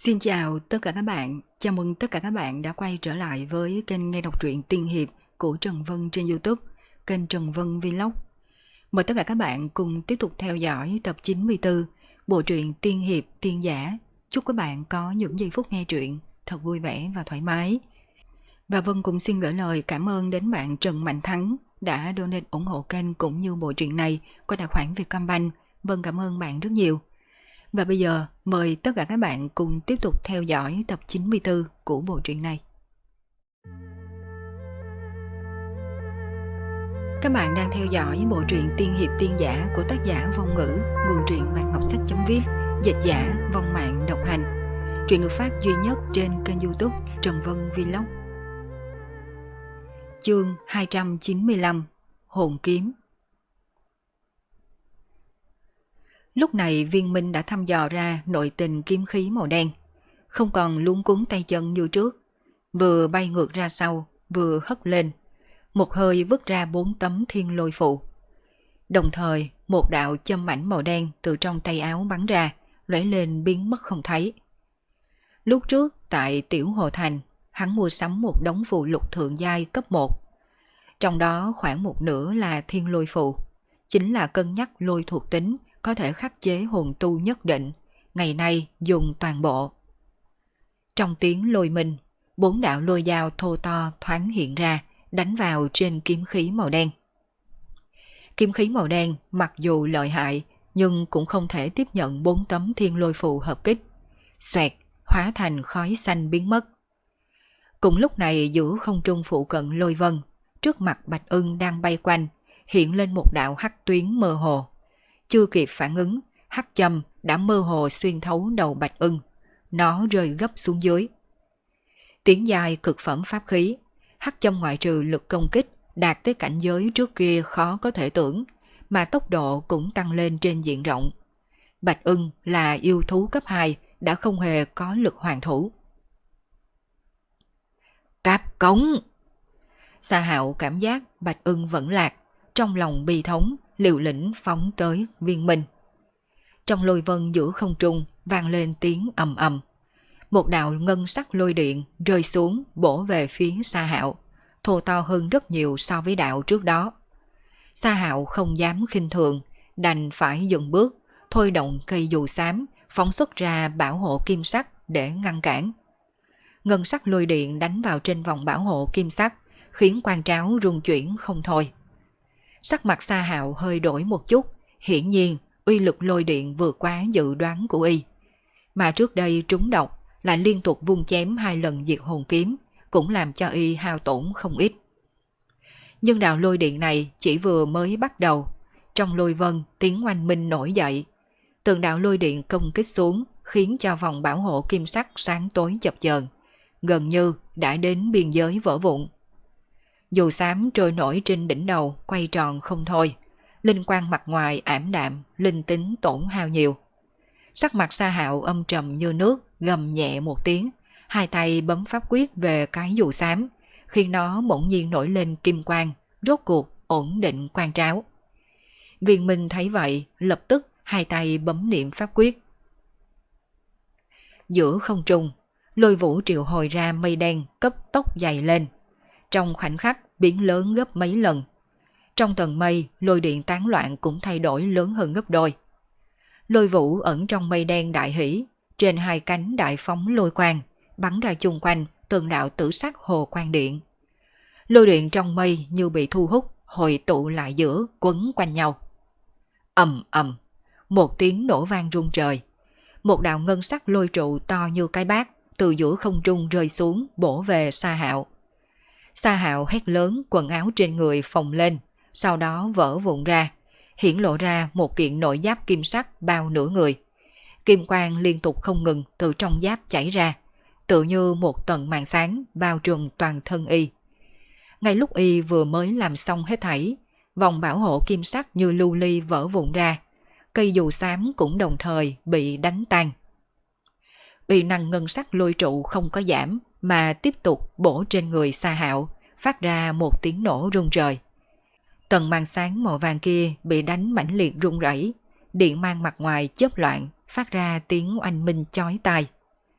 Xin chào tất cả các bạn, chào mừng tất cả các bạn đã quay trở lại với kênh nghe đọc truyện tiên hiệp của Trần Vân trên YouTube, kênh Trần Vân Vlog. Mời tất cả các bạn cùng tiếp tục theo dõi tập 94 bộ truyện tiên hiệp tiên giả. Chúc các bạn có những giây phút nghe truyện thật vui vẻ và thoải mái. Và Vân cũng xin gửi lời cảm ơn đến bạn Trần Mạnh Thắng đã donate ủng hộ kênh cũng như bộ truyện này qua tài khoản Vietcombank. Vân cảm ơn bạn rất nhiều. Và bây giờ mời tất cả các bạn cùng tiếp tục theo dõi tập 94 của bộ truyện này. Các bạn đang theo dõi bộ truyện tiên hiệp tiên giả của tác giả Vong Ngữ, nguồn truyện Mạc Ngọc Sách.viết, dịch giả Vong Mạng độc hành. Truyện được phát duy nhất trên kênh YouTube Trần Vân Vlog. Chương 295: Hồn kiếm. Lúc này Viên Minh đã thăm dò ra nội tình kiếm khí màu đen, không còn luống cuống tay chân như trước, vừa bay ngược ra sau, vừa hất lên, một hơi vứt ra 4 tấm thiên lôi phù. Đồng thời, một đạo châm ảnh màu đen từ trong tay áo bắn ra, lóe lên biến mất không thấy. Lúc trước tại Tiểu Hồ Thành, hắn mua sắm một đống phù lục thượng giai cấp 1. Trong đó khoảng một nửa là thiên lôi phù, chính là cân nhắc lôi thuộc tính có thể khắc chế hồn tu nhất định, ngày nay dùng toàn bộ. Trong tiếng lôi minh, 4 đạo lôi dao thô to thoáng hiện ra, đánh vào trên kiếm khí màu đen. Kiếm khí màu đen mặc dù lợi hại, nhưng cũng không thể tiếp nhận 4 tấm thiên lôi phù hợp kích. Xoẹt, hóa thành khói xanh biến mất. Cùng lúc này giữa không trung phụ cận lôi vân, trước mặt Bạch Ưng đang bay quanh, hiện lên một đạo hắc tuyến mơ hồ. Chưa kịp phản ứng, hắc châm đã mơ hồ xuyên thấu đầu Bạch Ưng, nó rơi gấp xuống dưới. Tiếng dài cực phẩm pháp khí, hắc châm ngoại trừ lực công kích đạt tới cảnh giới trước kia khó có thể tưởng, mà tốc độ cũng tăng lên trên diện rộng. Bạch Ưng là yêu thú cấp 2 đã không hề có lực hoàn thủ. Cáp cống! Sa Hạo cảm giác Bạch Ưng vẫn lạc, trong lòng bi thống, liều lĩnh phóng tới Viên Minh. Trong lôi vân giữa không trung vang lên tiếng ầm ầm. Một đạo ngân sắc lôi điện rơi xuống bổ về phía Sa Hạo, thô to hơn rất nhiều so với đạo trước đó. Sa Hạo không dám khinh thường, đành phải dừng bước, thôi động cây dù xám, phóng xuất ra bảo hộ kim sắc để ngăn cản. Ngân sắc lôi điện đánh vào trên vòng bảo hộ kim sắc, khiến quan tráo rung chuyển không thôi. Sắc mặt Sa Hạo hơi đổi một chút, hiển nhiên uy lực lôi điện vượt quá dự đoán của y. Mà trước đây trúng độc lại liên tục vung chém 2 lần diệt hồn kiếm, cũng làm cho y hao tổn không ít. Nhưng đạo lôi điện này chỉ vừa mới bắt đầu, trong lôi vân tiếng oanh minh nổi dậy. Từng đạo lôi điện công kích xuống, khiến cho vòng bảo hộ kim sắc sáng tối chập chờn, gần như đã đến biên giới vỡ vụn. Dù xám trôi nổi trên đỉnh đầu quay tròn không thôi, linh quang mặt ngoài ảm đạm, linh tính tổn hao nhiều. Sắc mặt Sa Hạo âm trầm như nước, gầm nhẹ một tiếng, hai tay bấm pháp quyết về cái dù xám, khiến nó bỗng nhiên nổi lên kim quang, rốt cuộc ổn định quan tráo. Viên Minh thấy vậy, lập tức hai tay bấm niệm pháp quyết. Giữa không trung, lôi vũ triệu hồi ra mây đen cấp tốc dày lên, trong khoảnh khắc biến lớn gấp mấy lần. Trong tầng mây, lôi điện tán loạn cũng thay đổi lớn hơn gấp đôi. Lôi vũ ẩn trong mây đen đại hỷ, trên 2 cánh đại phóng lôi quang, bắn ra chung quanh từng đạo tử sắc hồ quang điện. Lôi điện trong mây như bị thu hút, hội tụ lại giữa, quấn quanh nhau. Ầm ầm, một tiếng nổ vang rung trời. Một đạo ngân sắc lôi trụ to như cái bát từ giữa không trung rơi xuống, bổ về Sa Hạo. Sa Hạo hét lớn, quần áo trên người phồng lên, sau đó vỡ vụn ra, hiển lộ ra một kiện nội giáp kim sắc bao nửa người. Kim quang liên tục không ngừng từ trong giáp chảy ra, tự như một tầng màn sáng bao trùm toàn thân y. Ngay lúc y vừa mới làm xong hết thảy, vòng bảo hộ kim sắc như lưu ly vỡ vụn ra, cây dù xám cũng đồng thời bị đánh tan. Uy năng ngân sắc lôi trụ không có giảm mà tiếp tục bổ trên người Sa Hạo, phát ra một tiếng nổ rung trời. Tầng màn sáng màu vàng kia bị đánh mãnh liệt rung rẩy, điện mang mặt ngoài chớp loạn, phát ra tiếng oanh minh chói tai.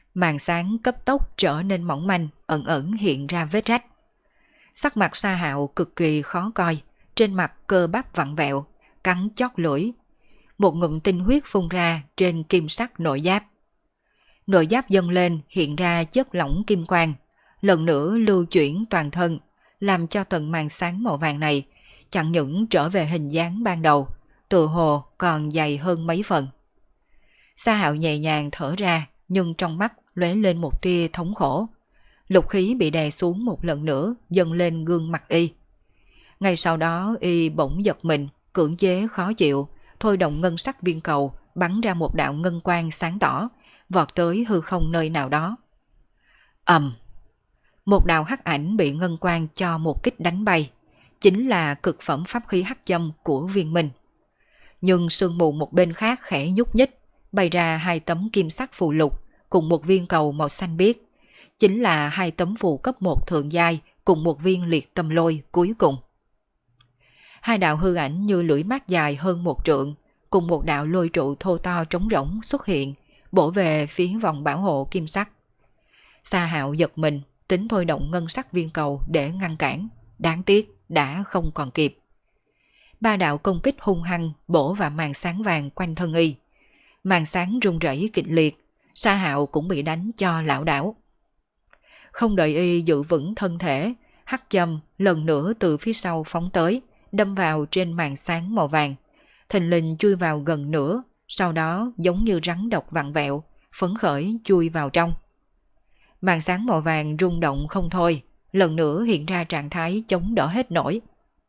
Màn sáng cấp tốc trở nên mỏng manh, ẩn ẩn hiện ra vết rách. Sắc mặt Sa Hạo cực kỳ khó coi, trên mặt cơ bắp vặn vẹo, cắn chót lưỡi. Một ngụm tinh huyết phun ra trên kim sắc nội giáp. Nội giáp dâng lên hiện ra chất lỏng kim quang, lần nữa lưu chuyển toàn thân, làm cho tầng màn sáng màu vàng này chẳng những trở về hình dáng ban đầu, tựa hồ còn dày hơn mấy phần. Sa Hạo nhẹ nhàng thở ra, nhưng trong mắt lóe lên một tia thống khổ. Lục khí bị đè xuống một lần nữa, dâng lên gương mặt y. Ngay sau đó y bỗng giật mình, cưỡng chế khó chịu, thôi động ngân sắc viên cầu, bắn ra một đạo ngân quang sáng tỏ, vọt tới hư không nơi nào đó. Ầm! Một đạo hắc ảnh bị ngân quang cho một kích đánh bay, chính là cực phẩm pháp khí hắc châm của Viên Minh. Nhưng sương mù một bên khác khẽ nhúc nhích, bay ra 2 tấm kim sắc phù lục cùng một viên cầu màu xanh biếc, chính là 2 tấm phù cấp 1 thượng giai cùng một viên liệt tâm lôi cuối cùng. 2 đạo hư ảnh như lưỡi mắt dài hơn 1 trượng, cùng một đạo lôi trụ thô to trống rỗng xuất hiện, bổ về phía vòng bảo hộ kim sắc. Sa Hạo giật mình, tính thôi động ngân sắc viên cầu để ngăn cản, đáng tiếc đã không còn kịp. 3 đạo công kích hung hăng bổ vào màn sáng vàng quanh thân y. Màn sáng rung rẩy kịch liệt, Sa Hạo cũng bị đánh cho lảo đảo. Không đợi y giữ vững thân thể, hắc châm lần nữa từ phía sau phóng tới, đâm vào trên màn sáng màu vàng, thình lình chui vào gần nửa, sau đó giống như rắn độc vặn vẹo, phấn khởi chui vào trong. Màn sáng màu vàng rung động không thôi, lần nữa hiện ra trạng thái chống đỡ hết nổi.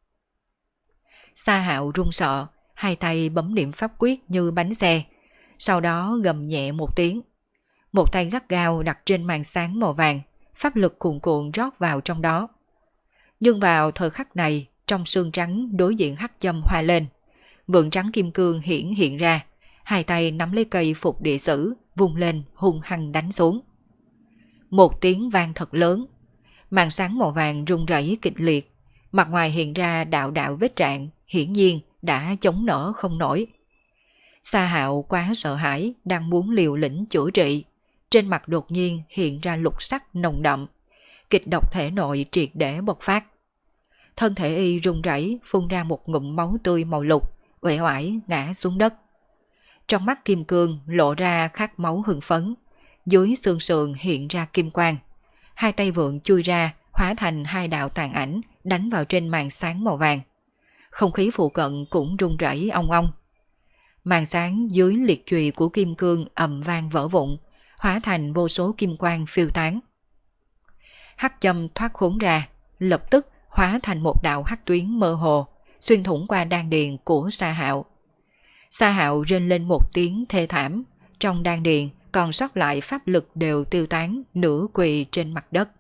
Sa Hạo run sợ, 2 tay bấm niệm pháp quyết như bánh xe, sau đó gầm nhẹ một tiếng. Một tay gắt gao đặt trên màn sáng màu vàng, pháp lực cuồn cuộn rót vào trong đó. Nhưng vào thời khắc này, trong xương trắng đối diện hắc châm hoa lên, vượng trắng kim cương hiện ra, 2 tay nắm lấy cây phục địa sử, vung lên hung hăng đánh xuống. Một tiếng vang thật lớn, màn sáng màu vàng rung rẩy kịch liệt, mặt ngoài hiện ra đạo đạo vết rạn, hiển nhiên đã chống nở không nổi. Sa Hạo quá sợ hãi, đang muốn liều lĩnh chữa trị, trên mặt đột nhiên hiện ra lục sắc nồng đậm, kịch độc thể nội triệt để bộc phát. Thân thể y run rẩy, phun ra một ngụm máu tươi màu lục, uể oải ngã xuống đất. Trong mắt kim cương lộ ra khát máu hưng phấn, dưới xương sườn hiện ra kim quang. 2 tay vượng chui ra, hóa thành 2 đạo tàn ảnh đánh vào trên màn sáng màu vàng. Không khí phụ cận cũng rung rẩy ong ong. Màn sáng dưới liệt chùy của kim cương ầm vang vỡ vụn, hóa thành vô số kim quang phiêu tán. Hắc châm thoát khốn ra, lập tức hóa thành một đạo hắc tuyến mơ hồ, xuyên thủng qua đan điền của Sa Hạo. Sa Hạo rên lên một tiếng thê thảm, trong đan điền còn sót lại pháp lực đều tiêu tán, nửa quỳ trên mặt đất.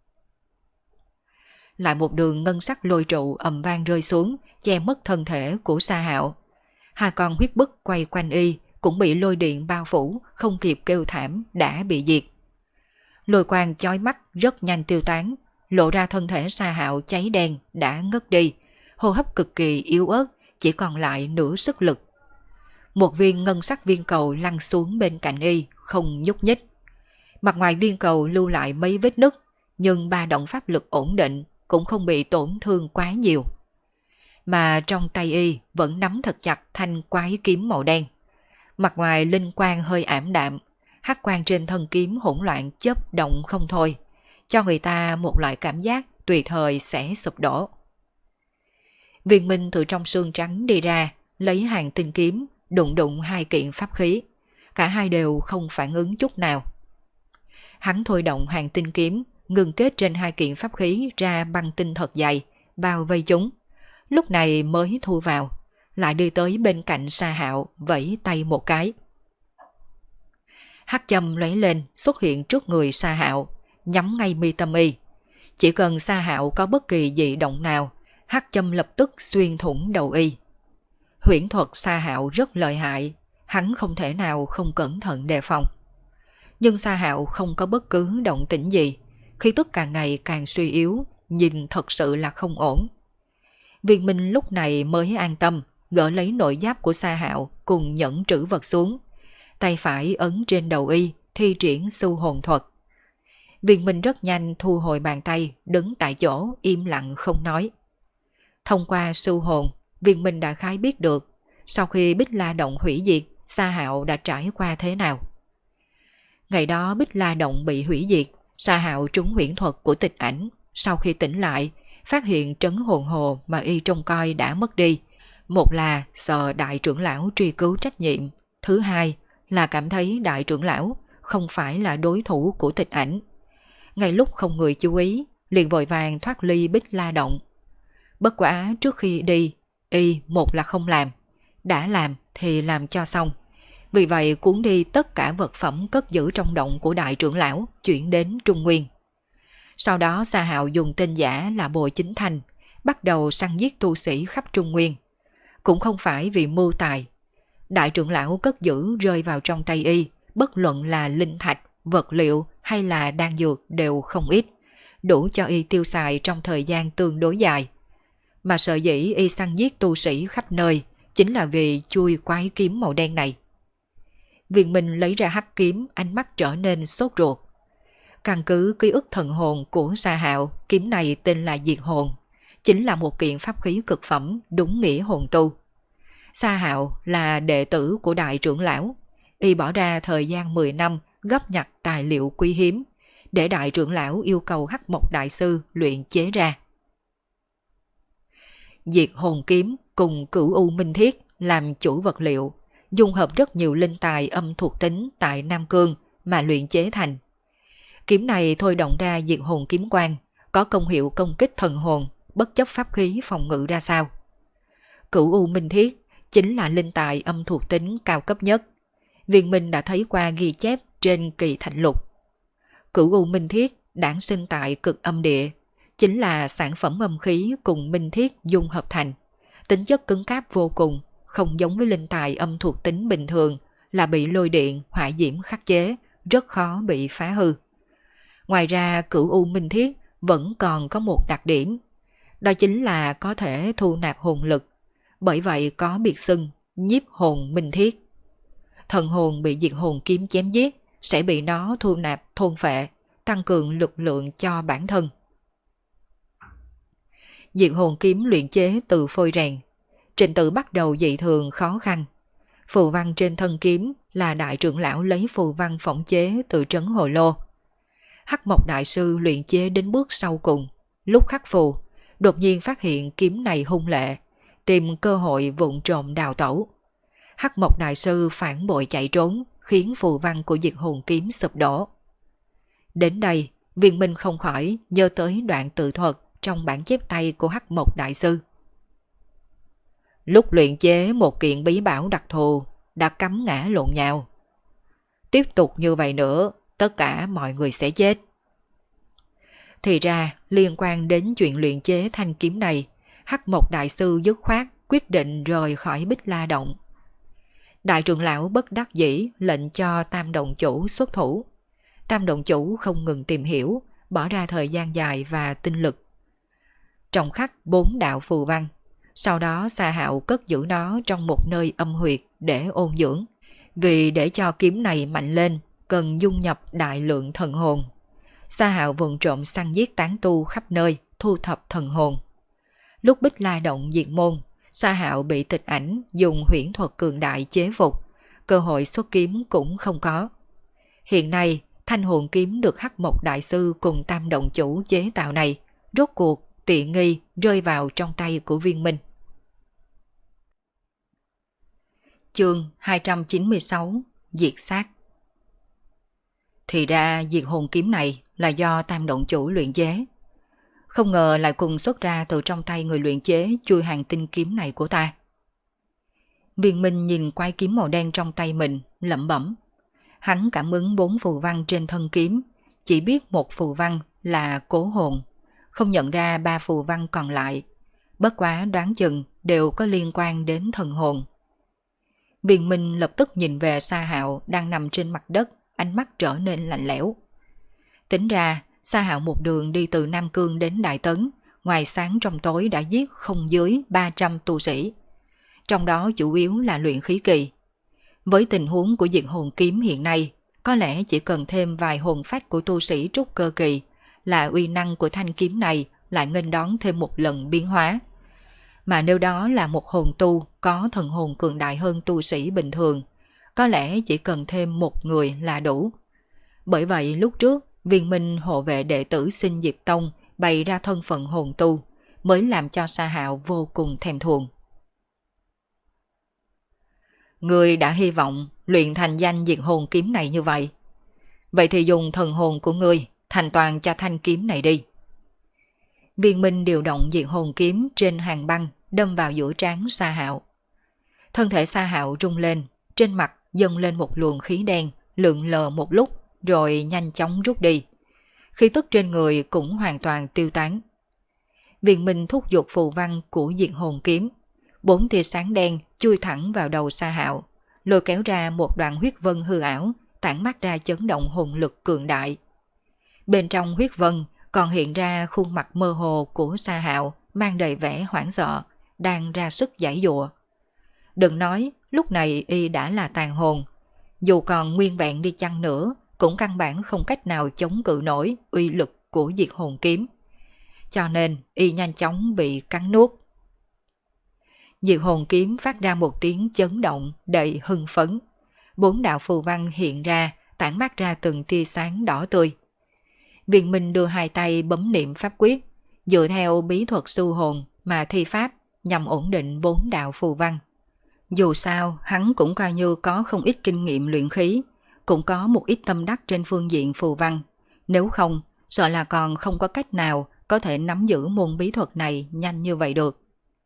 Lại một đường ngân sắc lôi trụ ầm vang rơi xuống, che mất thân thể của Sa Hạo. 2 con huyết bức quay quanh y cũng bị lôi điện bao phủ, không kịp kêu thảm đã bị diệt. Lôi quang chói mắt rất nhanh tiêu tán, lộ ra thân thể Sa Hạo cháy đen đã ngất đi, hô hấp cực kỳ yếu ớt, chỉ còn lại nửa sức lực. Một viên ngân sắc viên cầu lăn xuống bên cạnh y, không nhúc nhích. Mặt ngoài viên cầu lưu lại mấy vết nứt, nhưng ba động pháp lực ổn định, cũng không bị tổn thương quá nhiều. Mà trong tay y vẫn nắm thật chặt thanh quái kiếm màu đen. Mặt ngoài linh quang hơi ảm đạm, hắc quang trên thân kiếm hỗn loạn chớp động không thôi, cho người ta một loại cảm giác tùy thời sẽ sụp đổ. Viên Minh từ trong xương trắng đi ra, lấy hàng tinh kiếm, đụng đụng 2 kiện pháp khí. Cả hai đều không phản ứng chút nào. Hắn thôi động hàng tinh kiếm, ngừng kết trên 2 kiện pháp khí ra băng tinh thật dày, bao vây chúng. Lúc này mới thu vào, lại đi tới bên cạnh Sa Hạo, vẫy tay một cái. Hắc châm lóe lên xuất hiện trước người Sa Hạo, nhắm ngay mi tâm y. Chỉ cần Sa Hạo có bất kỳ dị động nào, hắc châm lập tức xuyên thủng đầu y. Huyễn thuật Sa Hạo rất lợi hại, hắn không thể nào không cẩn thận đề phòng. Nhưng Sa Hạo không có bất cứ động tĩnh gì, khí tức càng ngày càng suy yếu, nhìn thật sự là không ổn. Viên Minh lúc này mới an tâm, gỡ lấy nội giáp của Sa Hạo cùng nhẫn trữ vật xuống. Tay phải ấn trên đầu y, thi triển su hồn thuật. Viên Minh rất nhanh thu hồi bàn tay, đứng tại chỗ im lặng không nói. Thông qua su hồn, Viên Minh đã khái biết được sau khi Bích La Động hủy diệt, Sa Hạo đã trải qua thế nào. Ngày đó Bích La Động bị hủy diệt, Sa Hạo trúng huyễn thuật của Tịch Ảnh. Sau khi tỉnh lại, phát hiện trấn hồn hồ mà y trông coi đã mất đi. Một là sợ đại trưởng lão truy cứu trách nhiệm, thứ hai là cảm thấy đại trưởng lão không phải là đối thủ của Tịch Ảnh. Ngay lúc không người chú ý, liền vội vàng thoát ly Bích La Động. Bất quả trước khi đi, y một là không làm, đã làm thì làm cho xong. Vì vậy cuốn đi tất cả vật phẩm cất giữ trong động của đại trưởng lão chuyển đến Trung Nguyên. Sau đó Sa Hạo dùng tên giả là Bồi Chính Thành, bắt đầu săn giết tu sĩ khắp Trung Nguyên. Cũng không phải vì mưu tài. Đại trưởng lão cất giữ rơi vào trong tay y, bất luận là linh thạch, vật liệu hay là đan dược đều không ít, đủ cho y tiêu xài trong thời gian tương đối dài. Mà sở dĩ y săn giết tu sĩ khắp nơi chính là vì chui quái kiếm màu đen này. Viên Minh lấy ra hắc kiếm, ánh mắt trở nên sốt ruột. Căn cứ ký ức thần hồn của Sa Hạo, kiếm này tên là Diệt Hồn, chính là một kiện pháp khí cực phẩm đúng nghĩa hồn tu. Sa Hạo là đệ tử của đại trưởng lão, y bỏ ra thời gian 10 năm góp nhặt tài liệu quý hiếm, để đại trưởng lão yêu cầu Hắc Mộc đại sư luyện chế ra. Diệt Hồn kiếm cùng Cửu U Minh Thiết làm chủ vật liệu, dung hợp rất nhiều linh tài âm thuộc tính tại Nam Cương mà luyện chế thành. Kiếm này thôi động ra Diệt Hồn kiếm quang, có công hiệu công kích thần hồn, bất chấp pháp khí phòng ngự ra sao. Cửu U Minh Thiết chính là linh tài âm thuộc tính cao cấp nhất. Viên Minh đã thấy qua ghi chép trên Kỳ Thạch Lục. Cửu U Minh Thiết đản sinh tại Cực Âm Địa, chính là sản phẩm âm khí cùng minh thiết dung hợp thành. Tính chất cứng cáp vô cùng, không giống với linh tài âm thuộc tính bình thường là bị lôi điện, hỏa diễm khắc chế, rất khó bị phá hư. Ngoài ra Cửu U Minh Thiết vẫn còn có một đặc điểm, đó chính là có thể thu nạp hồn lực, bởi vậy có biệt xưng nhiếp hồn minh thiết. Thần hồn bị diệt hồn kiếm chém giết sẽ bị nó thu nạp thôn phệ, tăng cường lực lượng cho bản thân. Diệt hồn kiếm luyện chế từ phôi rèn, trình tự bắt đầu dị thường khó khăn. Phù văn trên thân kiếm là đại trưởng lão lấy phù văn phỏng chế từ trấn Hồ Lô. Hắc Mộc đại sư luyện chế đến bước sau cùng, lúc khắc phù, đột nhiên phát hiện kiếm này hung lệ, tìm cơ hội vụng trộm đào tẩu. Hắc Mộc đại sư phản bội chạy trốn, khiến phù văn của diệt hồn kiếm sụp đổ. Đến đây, Viên Minh không khỏi nhớ tới đoạn tự thuật trong bản chép tay của Hắc Mộc đại sư. Lúc luyện chế một kiện bí bảo đặc thù đã cắm ngã lộn nhào. Tiếp tục như vậy nữa, tất cả mọi người sẽ chết. Thì ra, liên quan đến chuyện luyện chế thanh kiếm này, Hắc Mộc đại sư dứt khoát quyết định rời khỏi Bích La Động. Đại trưởng lão bất đắc dĩ lệnh cho Tam Động chủ xuất thủ. Tam Động chủ không ngừng tìm hiểu, bỏ ra thời gian dài và tinh lực. Trọng khắc 4 đạo phù văn, sau đó Sa Hạo cất giữ nó trong một nơi âm huyệt để ôn dưỡng. Vì để cho kiếm này mạnh lên, cần dung nhập đại lượng thần hồn. Sa Hạo vụng trộm săn giết tán tu khắp nơi, thu thập thần hồn. Lúc Bích La Động diệt môn, Sa Hạo bị Tịch Ảnh dùng huyễn thuật cường đại chế phục, cơ hội xuất kiếm cũng không có. Hiện nay, thanh hồn kiếm được Hắc Mộc đại sư cùng Tam Động chủ chế tạo này, rốt cuộc tiện nghi rơi vào trong tay của Viên Minh. Chương 296: Diệt sát. Thì ra diệt hồn kiếm này là do Tam Động chủ luyện chế. Không ngờ lại cùng xuất ra từ trong tay người luyện chế chui hàng tinh kiếm này của ta. Viên Minh nhìn quái kiếm màu đen trong tay mình, lẩm bẩm. Hắn cảm ứng 4 phù văn trên thân kiếm, chỉ biết một phù văn là cố hồn, không nhận ra 3 phù văn còn lại. Bất quá đoán chừng đều có liên quan đến thần hồn. Viên Minh lập tức nhìn về Sa Hạo đang nằm trên mặt đất, ánh mắt trở nên lạnh lẽo. Tính ra, Sa Hạo một đường đi từ Nam Cương đến Đại Tấn, ngoài sáng trong tối đã giết không dưới 300 tu sĩ. Trong đó chủ yếu là luyện khí kỳ. Với tình huống của diệt hồn kiếm hiện nay, có lẽ chỉ cần thêm vài hồn phách của tu sĩ trúc cơ kỳ là uy năng của thanh kiếm này lại nghênh đón thêm một lần biến hóa. Mà nếu đó là một hồn tu có thần hồn cường đại hơn tu sĩ bình thường, có lẽ chỉ cần thêm một người là đủ. Bởi vậy lúc trước, Viên Minh hộ vệ đệ tử Sinh Diệp Tông bày ra thân phận hồn tu, mới làm cho Sa Hạo vô cùng thèm thuồng. Ngươi đã hy vọng luyện thành danh diệt hồn kiếm này như vậy. Vậy thì dùng thần hồn của ngươi thành toàn cho thanh kiếm này đi. Viên Minh điều động diệt hồn kiếm trên hàng băng đâm vào giữa trán Sa Hạo. Thân thể Sa Hạo rung lên, trên mặt dâng lên một luồng khí đen, lượn lờ một lúc rồi nhanh chóng rút đi. Khí tức trên người cũng hoàn toàn tiêu tán. Viên Minh thúc giục phù văn của diệt hồn kiếm, 4 tia sáng đen chui thẳng vào đầu Sa Hạo, lôi kéo ra một đoạn huyết vân hư ảo, tản mát ra chấn động hồn lực cường đại. Bên trong huyết vân còn hiện ra khuôn mặt mơ hồ của Sa Hạo, mang đầy vẻ hoảng sợ, đang ra sức giãy giụa. Đừng nói lúc này y đã là tàn hồn, dù còn nguyên vẹn đi chăng nữa cũng căn bản không cách nào chống cự nổi uy lực của diệt hồn kiếm. Cho nên y nhanh chóng bị cắn nuốt. Diệt hồn kiếm phát ra một tiếng chấn động đầy hưng phấn. 4 đạo phù văn hiện ra, tản mát ra từng tia sáng đỏ tươi. Viên Minh đưa 2 tay bấm niệm pháp quyết, dựa theo bí thuật su hồn mà thi pháp nhằm ổn định 4 đạo phù văn. Dù sao, hắn cũng coi như có không ít kinh nghiệm luyện khí, cũng có một ít tâm đắc trên phương diện phù văn. Nếu không, sợ là còn không có cách nào có thể nắm giữ môn bí thuật này nhanh như vậy được.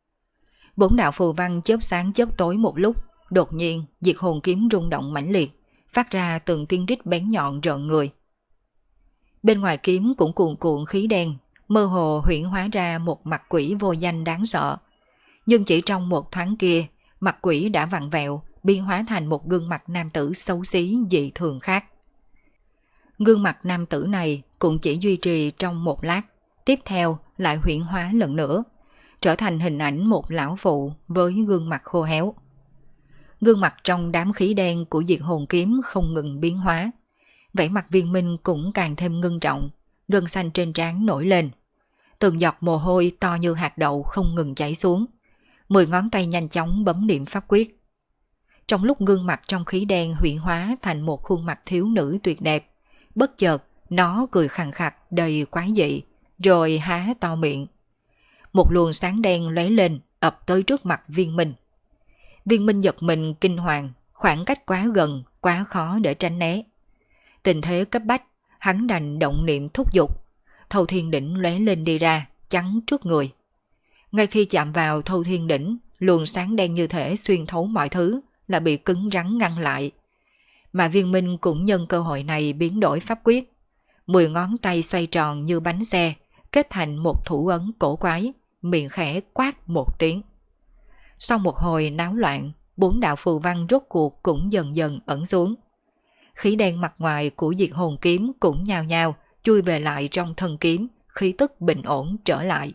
4 đạo phù văn chớp sáng chớp tối một lúc, đột nhiên diệt hồn kiếm rung động mãnh liệt, phát ra từng tiếng rít bén nhọn rợn người. Bên ngoài kiếm cũng cuồn cuộn khí đen, mơ hồ huyễn hóa ra một mặt quỷ vô danh đáng sợ. Nhưng chỉ trong một thoáng kia, mặt quỷ đã vặn vẹo, biến hóa thành một gương mặt nam tử xấu xí dị thường khác. Gương mặt nam tử này cũng chỉ duy trì trong một lát, tiếp theo lại huyễn hóa lần nữa, trở thành hình ảnh một lão phụ với gương mặt khô héo. Gương mặt trong đám khí đen của diệt hồn kiếm không ngừng biến hóa, vẻ mặt Viên Minh cũng càng thêm ngưng trọng, gân xanh trên trán nổi lên. Từng giọt mồ hôi to như hạt đậu không ngừng chảy xuống, 10 ngón tay nhanh chóng bấm niệm pháp quyết. Trong lúc gương mặt trong khí đen huyễn hóa thành một khuôn mặt thiếu nữ tuyệt đẹp, bất chợt nó cười khàn khặt đầy quái dị, rồi há to miệng. Một luồng sáng đen lóe lên ập tới trước mặt Viên Minh. Viên Minh giật mình kinh hoàng, khoảng cách quá gần, quá khó để tránh né. Tình thế cấp bách, hắn đành động niệm thúc giục, Thâu Thiên Đỉnh lóe lên đi ra, chắn trước người. Ngay khi chạm vào Thâu Thiên Đỉnh, luồng sáng đen như thể xuyên thấu mọi thứ, là bị cứng rắn ngăn lại. Mà Viên Minh cũng nhân cơ hội này biến đổi pháp quyết. 10 ngón tay xoay tròn như bánh xe, kết thành một thủ ấn cổ quái, miệng khẽ quát một tiếng. Sau một hồi náo loạn, 4 đạo phù văn rốt cuộc cũng dần dần ẩn xuống. Khí đen mặt ngoài của diệt hồn kiếm cũng nhao nhao chui về lại trong thân kiếm, khí tức bình ổn trở lại.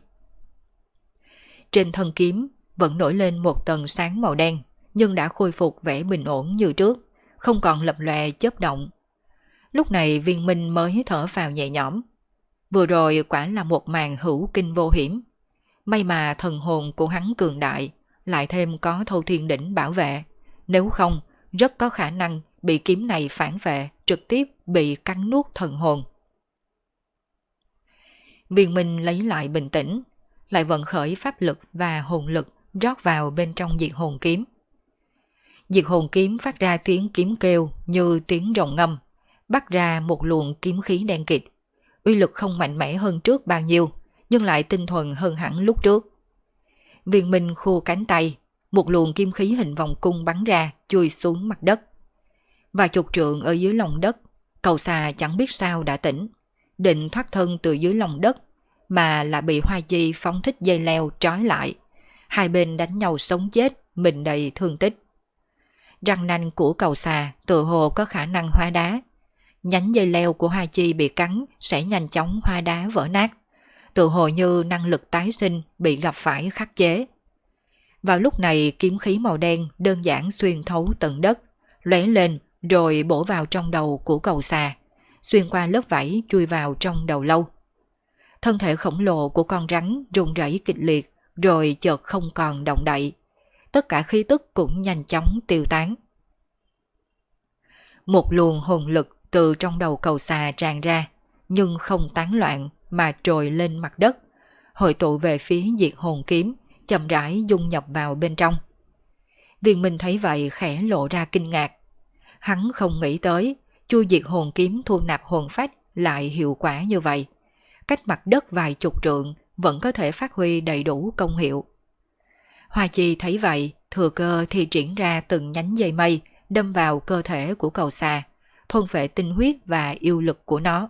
Trên thân kiếm vẫn nổi lên một tầng sáng màu đen, nhưng đã khôi phục vẻ bình ổn như trước, không còn lập lòe chớp động. Lúc này Viên Minh mới thở phào nhẹ nhõm. Vừa rồi quả là một màn hữu kinh vô hiểm. May mà thần hồn của hắn cường đại, lại thêm có Thâu Thiên Đỉnh bảo vệ. Nếu không, rất có khả năng bị kiếm này phản vệ, trực tiếp bị cắn nuốt thần hồn. Viên Minh lấy lại bình tĩnh, lại vận khởi pháp lực và hồn lực rót vào bên trong diệt hồn kiếm. Diệt hồn kiếm phát ra tiếng kiếm kêu như tiếng rồng ngâm, bắt ra một luồng kiếm khí đen kịt. Uy lực không mạnh mẽ hơn trước bao nhiêu, nhưng lại tinh thuần hơn hẳn lúc trước. Viên Minh khô cánh tay, một luồng kim khí hình vòng cung bắn ra, chui xuống mặt đất. Vài chục trượng ở dưới lòng đất, Cầu Xà chẳng biết sao đã tỉnh, định thoát thân từ dưới lòng đất, mà là bị Hoa Chi phóng thích dây leo trói lại. Hai bên đánh nhau sống chết, mình đầy thương tích. Răng nanh của Cầu Xà tự hồ có khả năng hóa đá. Nhánh dây leo của Hoa Chi bị cắn sẽ nhanh chóng hóa đá vỡ nát, tự hồ như năng lực tái sinh bị gặp phải khắc chế. Vào lúc này kiếm khí màu đen đơn giản xuyên thấu tận đất, lóe lên rồi bổ vào trong đầu của cầu xà, xuyên qua lớp vảy chui vào trong đầu lâu. Thân thể khổng lồ của con rắn rung rẩy kịch liệt rồi chợt không còn động đậy. Tất cả khí tức cũng nhanh chóng tiêu tán. Một luồng hồn lực từ trong đầu cầu xà tràn ra, nhưng không tán loạn mà trồi lên mặt đất, hội tụ về phía diệt hồn kiếm, chậm rãi dung nhập vào bên trong. Viên Minh thấy vậy khẽ lộ ra kinh ngạc. Hắn không nghĩ tới chu diệt hồn kiếm thu nạp hồn phách lại hiệu quả như vậy. Cách mặt đất vài chục trượng vẫn có thể phát huy đầy đủ công hiệu. Hoa Chi thấy vậy, thừa cơ thì triển ra từng nhánh dây mây đâm vào cơ thể của cầu xà, thôn phệ tinh huyết và yêu lực của nó.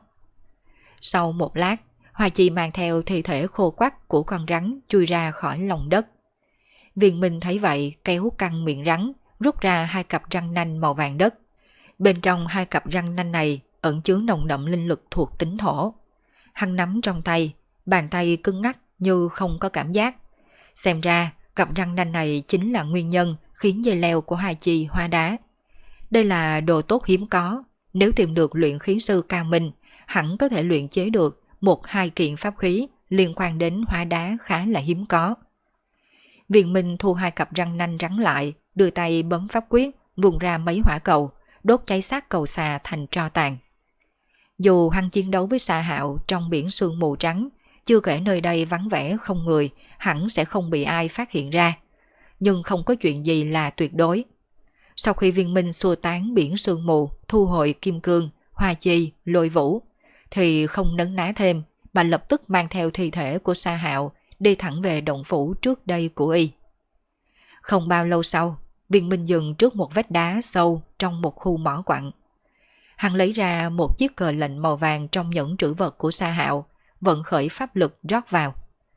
Sau một lát, Hoa Chi mang theo thi thể khô quắt của con rắn chui ra khỏi lòng đất. Viên Minh thấy vậy kéo căng miệng rắn, rút ra 2 cặp răng nanh màu vàng đất. Bên trong 2 cặp răng nanh này ẩn chứa nồng đậm linh lực thuộc tính thổ. Hắn nắm trong tay, bàn tay cứng ngắc như không có cảm giác. Xem ra cặp răng nanh này chính là nguyên nhân khiến dây leo của Hoa Chi hóa đá. Đây là đồ tốt hiếm có, nếu tìm được luyện khí sư cao minh, hẳn có thể luyện chế được 1-2 kiện pháp khí liên quan đến hóa đá khá là hiếm có. Viên Minh thu 2 cặp răng nanh rắn lại, đưa tay bấm pháp quyết, vùng ra mấy hỏa cầu, đốt cháy xác cầu xà thành tro tàn. Dù hắn chiến đấu với Sa Hạo trong biển sương mù trắng, chưa kể nơi đây vắng vẻ không người, hẳn sẽ không bị ai phát hiện ra. Nhưng không có chuyện gì là tuyệt đối. Sau khi Viên Minh xua tán biển sương mù, thu hồi kim cương, Hoa Chi, Lôi Vũ, thì không nấn ná thêm, mà lập tức mang theo thi thể của Sa Hạo đi thẳng về động phủ trước đây của y. Không bao lâu sau, Viên Minh dừng trước một vách đá sâu trong một khu mỏ quặng. Hắn lấy ra một chiếc cờ lệnh màu vàng trong nhẫn trữ vật của Sa Hạo, vận khởi pháp lực rót vào.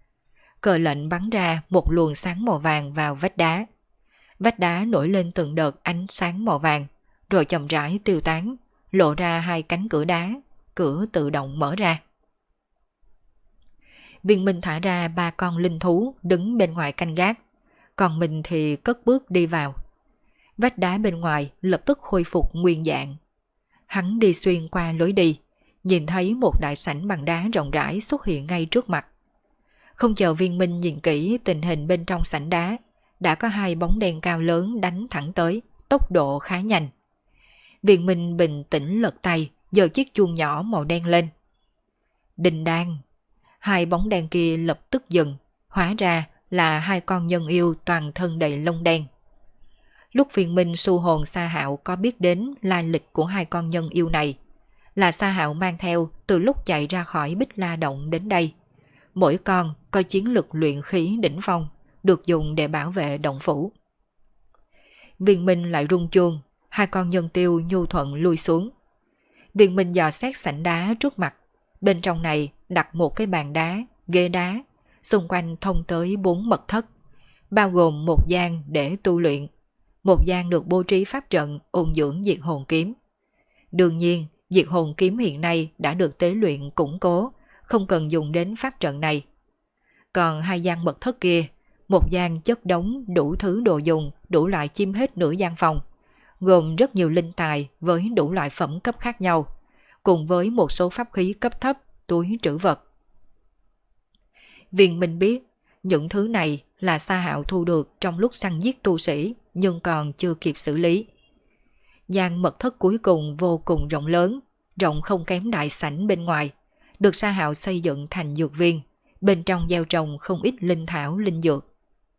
Cờ lệnh bắn ra một luồng sáng màu vàng vào vách đá. Vách đá nổi lên từng đợt ánh sáng màu vàng, rồi chậm rãi tiêu tán, lộ ra 2 cánh cửa đá, cửa tự động mở ra. Viên Minh thả ra 3 con linh thú đứng bên ngoài canh gác, còn mình thì cất bước đi vào. Vách đá bên ngoài lập tức khôi phục nguyên dạng. Hắn đi xuyên qua lối đi, nhìn thấy một đại sảnh bằng đá rộng rãi xuất hiện ngay trước mặt. Không chờ Viên Minh nhìn kỹ tình hình bên trong sảnh đá, đã có 2 bóng đen cao lớn đánh thẳng tới, tốc độ khá nhanh. Viên Minh bình tĩnh lật tay, giơ chiếc chuông nhỏ màu đen lên. Đình đan. 2 bóng đen kia lập tức dừng, hóa ra là 2 con nhân yêu toàn thân đầy lông đen. Lúc Viên Minh su hồn Sa Hạo có biết đến lai lịch của 2 con nhân yêu này, là Sa Hạo mang theo từ lúc chạy ra khỏi Bích La Động đến đây. Mỗi con có chiến lực luyện khí đỉnh phong, được dùng để bảo vệ động phủ. Viên Minh lại rung chuông, 2 con nhân tiêu nhu thuận lui xuống. Viên Minh dò xét sảnh đá trước mặt, bên trong này đặt một cái bàn đá, ghế đá, xung quanh thông tới 4 mật thất, bao gồm một gian để tu luyện, một gian được bố trí pháp trận ôn dưỡng diệt hồn kiếm. Đương nhiên, diệt hồn kiếm hiện nay đã được tế luyện củng cố, không cần dùng đến pháp trận này. Còn 2 gian mật thất kia, một gian chất đống đủ thứ đồ dùng, đủ loại chiếm hết nửa gian phòng, gồm rất nhiều linh tài với đủ loại phẩm cấp khác nhau, cùng với một số pháp khí cấp thấp, túi trữ vật. Viên Minh biết, những thứ này là Sa Hạo thu được trong lúc săn giết tu sĩ, nhưng còn chưa kịp xử lý. Gian mật thất cuối cùng vô cùng rộng lớn, rộng không kém đại sảnh bên ngoài, được Sa Hạo xây dựng thành dược viên, bên trong gieo trồng không ít linh thảo linh dược.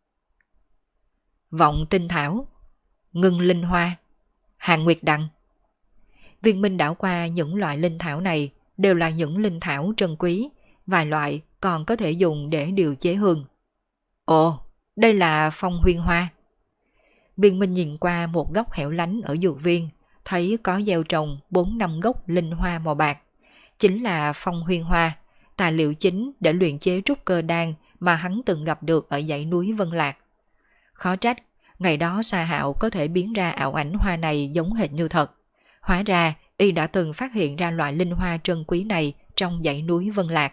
Vọng tinh thảo, ngưng linh hoa, hàng nguyệt đằng. Viên Minh đảo qua những loại linh thảo này đều là những linh thảo trân quý, vài loại còn có thể dùng để điều chế hương. Ồ, đây là phong huyên hoa. Viên Minh nhìn qua một góc hẻo lánh ở dược viên, thấy có gieo trồng 4-5 gốc linh hoa màu bạc. Chính là phong huyên hoa, tài liệu chính để luyện chế trúc cơ đan mà hắn từng gặp được ở dãy núi Vân Lạc. Khó trách, ngày đó Sa Hạo có thể biến ra ảo ảnh hoa này giống hệt như thật. Hóa ra, y đã từng phát hiện ra loại linh hoa trân quý này trong dãy núi Vân Lạc.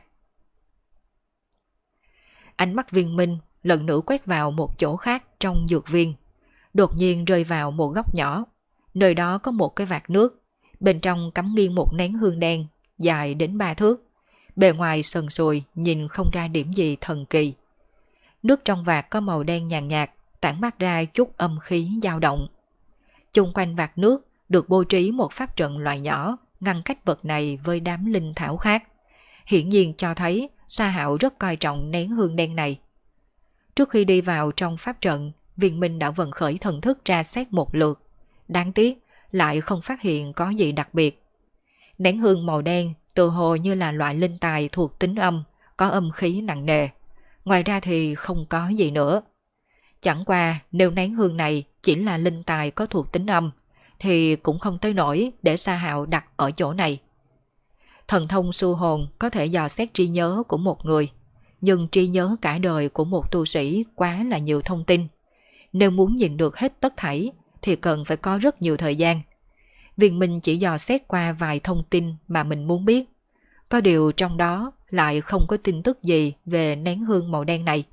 Ánh mắt Viên Minh lần nữa quét vào một chỗ khác trong dược viên, đột nhiên rơi vào một góc nhỏ. Nơi đó có một cái vạc nước, bên trong cắm nghiêng một nén hương đen dài đến 3 thước. Bề ngoài sần sùi nhìn không ra điểm gì thần kỳ. Nước trong vạc có màu đen nhàn nhạt, tản mát ra chút âm khí dao động. Chung quanh vạc nước được bố trí một pháp trận loại nhỏ, ngăn cách vật này với đám linh thảo khác. Hiển nhiên cho thấy Sa Hạo rất coi trọng nén hương đen này. Trước khi đi vào trong pháp trận, Viên Minh đã vận khởi thần thức tra xét một lượt. Đáng tiếc, lại không phát hiện có gì đặc biệt. Nén hương màu đen tự hồ như là loại linh tài thuộc tính âm, có âm khí nặng nề. Ngoài ra thì không có gì nữa. Chẳng qua nếu nén hương này chỉ là linh tài có thuộc tính âm, thì cũng không tới nổi để Sa Hạo đặt ở chỗ này. Thần thông su hồn có thể dò xét trí nhớ của một người, nhưng trí nhớ cả đời của một tu sĩ quá là nhiều thông tin. Nếu muốn nhìn được hết tất thảy thì cần phải có rất nhiều thời gian. Viên Minh chỉ dò xét qua vài thông tin mà mình muốn biết. Có điều trong đó lại không có tin tức gì về nén hương màu đen này.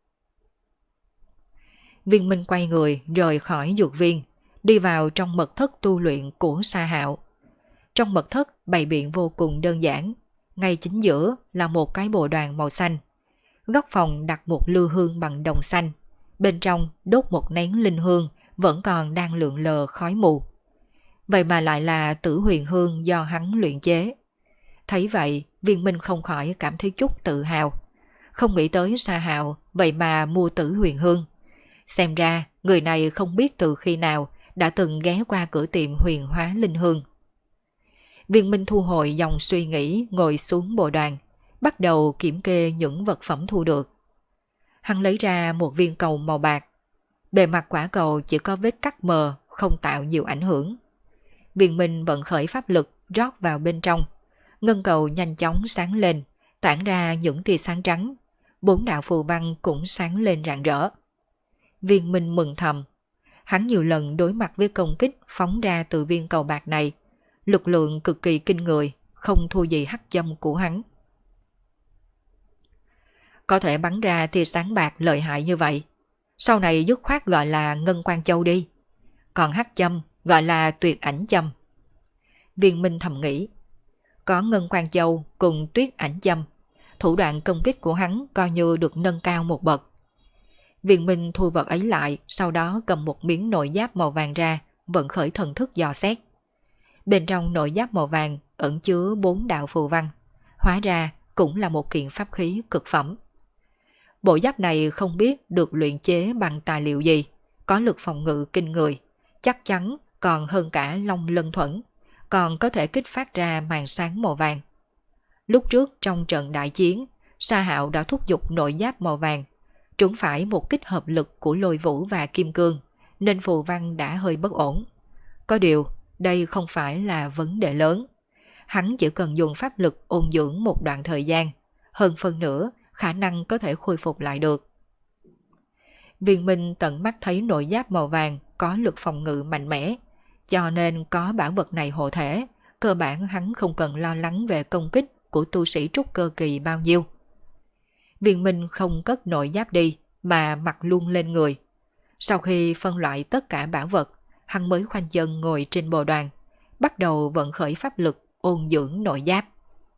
Viên Minh quay người rời khỏi dược viên, đi vào trong mật thất tu luyện của Sa Hạo. Trong mật thất bày biện vô cùng đơn giản, ngay chính giữa là một cái bồ đoàn màu xanh. Góc phòng đặt một lư hương bằng đồng xanh, bên trong đốt một nén linh hương vẫn còn đang lượn lờ khói mù. Vậy mà lại là Tử Huyền Hương do hắn luyện chế. Thấy vậy, Viên Minh không khỏi cảm thấy chút tự hào. Không nghĩ tới Sa Hạo vậy mà mua Tử Huyền Hương. Xem ra người này không biết từ khi nào đã từng ghé qua cửa tiệm Huyền Hóa Linh Hương. Viên Minh thu hồi dòng suy nghĩ, ngồi xuống bồ đoàn, bắt đầu kiểm kê những vật phẩm thu được. Hắn lấy ra một viên cầu màu bạc. Bề mặt quả cầu chỉ có vết cắt mờ, không tạo nhiều ảnh hưởng. Viên Minh vận khởi pháp lực rót vào bên trong. Ngân cầu nhanh chóng sáng lên, tản ra những tia sáng trắng. 4 đạo phù văn cũng sáng lên rạng rỡ. Viên Minh mừng thầm. Hắn nhiều lần đối mặt với công kích phóng ra từ viên cầu bạc này. Lực lượng cực kỳ kinh người, không thua gì hắc châm của hắn. Có thể bắn ra tia sáng bạc lợi hại như vậy, sau này dứt khoát gọi là Ngân Quang Châu đi. Còn hắc châm gọi là Tuyệt Ảnh Châm. Viên Minh thầm nghĩ. Có Ngân Quang Châu cùng Tuyệt Ảnh Châm, thủ đoạn công kích của hắn coi như được nâng cao một bậc. Viên Minh thu vật ấy lại, sau đó cầm một miếng nội giáp màu vàng ra, vận khởi thần thức dò xét. Bên trong nội giáp màu vàng ẩn chứa 4 đạo phù văn, hóa ra cũng là một kiện pháp khí cực phẩm. Bộ giáp này không biết được luyện chế bằng tài liệu gì, có lực phòng ngự kinh người, chắc chắn còn hơn cả Long Lân Thuẫn, còn có thể kích phát ra màn sáng màu vàng. Lúc trước trong trận đại chiến, Sa Hạo đã thúc giục nội giáp màu vàng, trúng phải một kích hợp lực của Lôi Vũ và Kim Cương, nên phù văn đã hơi bất ổn. Có điều, đây không phải là vấn đề lớn. Hắn chỉ cần dùng pháp lực ôn dưỡng một đoạn thời gian, hơn phân nửa khả năng có thể khôi phục lại được. Viên Minh tận mắt thấy nội giáp màu vàng có lực phòng ngự mạnh mẽ, cho nên có bảo vật này hộ thể, cơ bản hắn không cần lo lắng về công kích của tu sĩ trúc cơ kỳ bao nhiêu. Viên Minh không cất nội giáp đi mà mặc luôn lên người. Sau khi phân loại tất cả bảo vật, hắn mới khoanh chân ngồi trên bồ đoàn, bắt đầu vận khởi pháp lực ôn dưỡng nội giáp.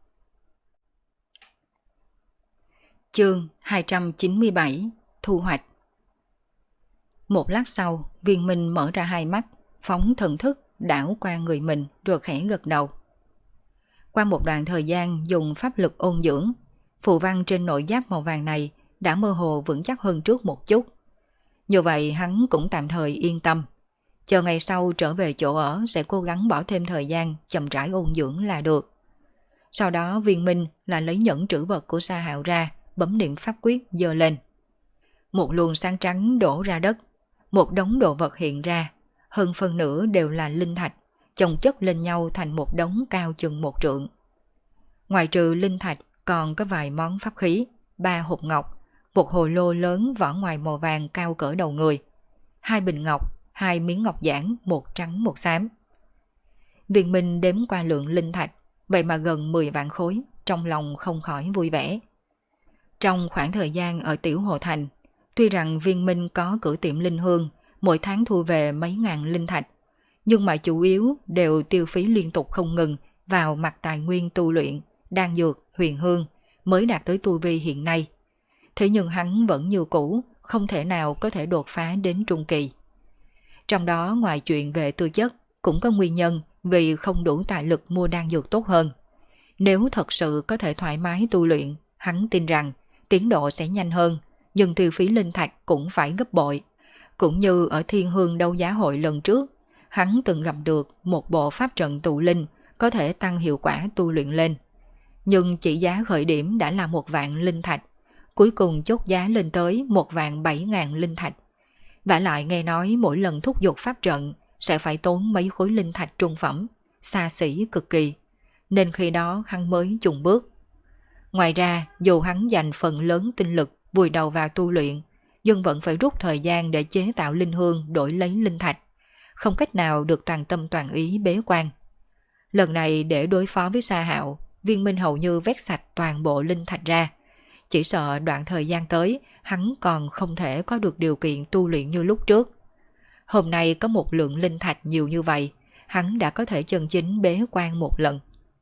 Chương 297 Thu hoạch. Một lát sau, Viên Minh mở ra hai mắt, phóng thần thức đảo qua người mình rồi khẽ gật đầu. Qua một đoạn thời gian dùng pháp lực ôn dưỡng, phù văn trên nội giáp màu vàng này đã mơ hồ vững chắc hơn trước một chút. Như vậy hắn cũng tạm thời yên tâm. Chờ ngày sau trở về chỗ ở sẽ cố gắng bỏ thêm thời gian chậm rãi ôn dưỡng là được. Sau đó Viên Minh lại lấy nhẫn trữ vật của Sa Hạo ra, bấm niệm pháp quyết giơ lên. Một luồng sáng trắng đổ ra đất, một đống đồ vật hiện ra, hơn phân nửa đều là linh thạch, chồng chất lên nhau thành một đống cao chừng 1 trượng. Ngoài trừ linh thạch còn có vài món pháp khí, 3 hộp ngọc, một hồ lô lớn vỏ ngoài màu vàng cao cỡ đầu người, 2 bình ngọc, 2 miếng ngọc giản, một trắng một xám. Viên Minh đếm qua lượng linh thạch, vậy mà gần 10 vạn khối, trong lòng không khỏi vui vẻ. Trong khoảng thời gian ở Tiểu Hồ Thành, tuy rằng Viên Minh có cửa tiệm linh hương, mỗi tháng thu về mấy ngàn linh thạch, nhưng mà chủ yếu đều tiêu phí liên tục không ngừng vào mặt tài nguyên tu luyện, đan dược, huyền hương mới đạt tới tu vi hiện nay. Thế nhưng hắn vẫn như cũ, không thể nào có thể đột phá đến trung kỳ. Trong đó ngoài chuyện về tư chất, cũng có nguyên nhân vì không đủ tài lực mua đan dược tốt hơn. Nếu thật sự có thể thoải mái tu luyện, hắn tin rằng tiến độ sẽ nhanh hơn, nhưng tiêu phí linh thạch cũng phải gấp bội. Cũng như ở Thiên Hương đấu giá hội lần trước, hắn từng gặp được một bộ pháp trận tụ linh có thể tăng hiệu quả tu luyện lên. Nhưng chỉ giá khởi điểm đã là 1.000 linh thạch, cuối cùng chốt giá lên tới 1.700.000 linh thạch. Vả lại nghe nói mỗi lần thúc giục pháp trận sẽ phải tốn mấy khối linh thạch trung phẩm, xa xỉ cực kỳ, nên khi đó hắn mới chùng bước. Ngoài ra, dù hắn dành phần lớn tinh lực vùi đầu vào tu luyện, nhưng vẫn phải rút thời gian để chế tạo linh hương đổi lấy linh thạch, không cách nào được toàn tâm toàn ý bế quan. Lần này để đối phó với Sa Hạo, Viên Minh hầu như vét sạch toàn bộ linh thạch ra. Chỉ sợ đoạn thời gian tới, hắn còn không thể có được điều kiện tu luyện như lúc trước. Hôm nay có một lượng linh thạch nhiều như vậy, hắn đã có thể chân chính bế quan một lần.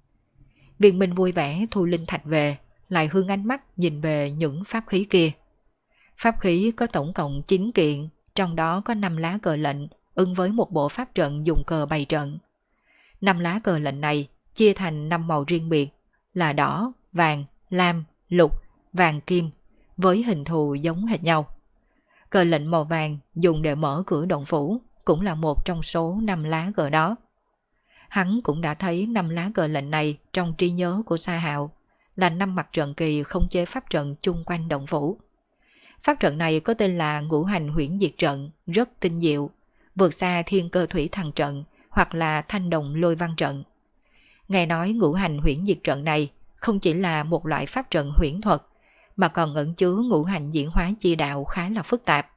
Viên Minh vui vẻ thu linh thạch về, lại hướng ánh mắt nhìn về những pháp khí kia. Pháp khí có tổng cộng 9 kiện, trong đó có 5 lá cờ lệnh, ứng với một bộ pháp trận dùng cờ bày trận. 5 lá cờ lệnh này chia thành 5 màu riêng biệt là đỏ, vàng, lam, lục, vàng kim, với hình thù giống hệt nhau. Cờ lệnh màu vàng dùng để mở cửa động phủ cũng là một trong số 5 lá cờ đó. Hắn cũng đã thấy 5 lá cờ lệnh này trong trí nhớ của Sa Hạo, là 5 mặt trận kỳ khống chế pháp trận chung quanh động phủ. Pháp trận này có tên là Ngũ Hành Huyễn Diệt Trận, rất tinh diệu, vượt xa Thiên Cơ Thủy Thần Trận hoặc là Thanh Đồng Lôi Văn Trận. Nghe nói Ngũ Hành Huyễn Diệt Trận này không chỉ là một loại pháp trận huyễn thuật, mà còn ẩn chứa ngũ hành diễn hóa chi đạo khá là phức tạp.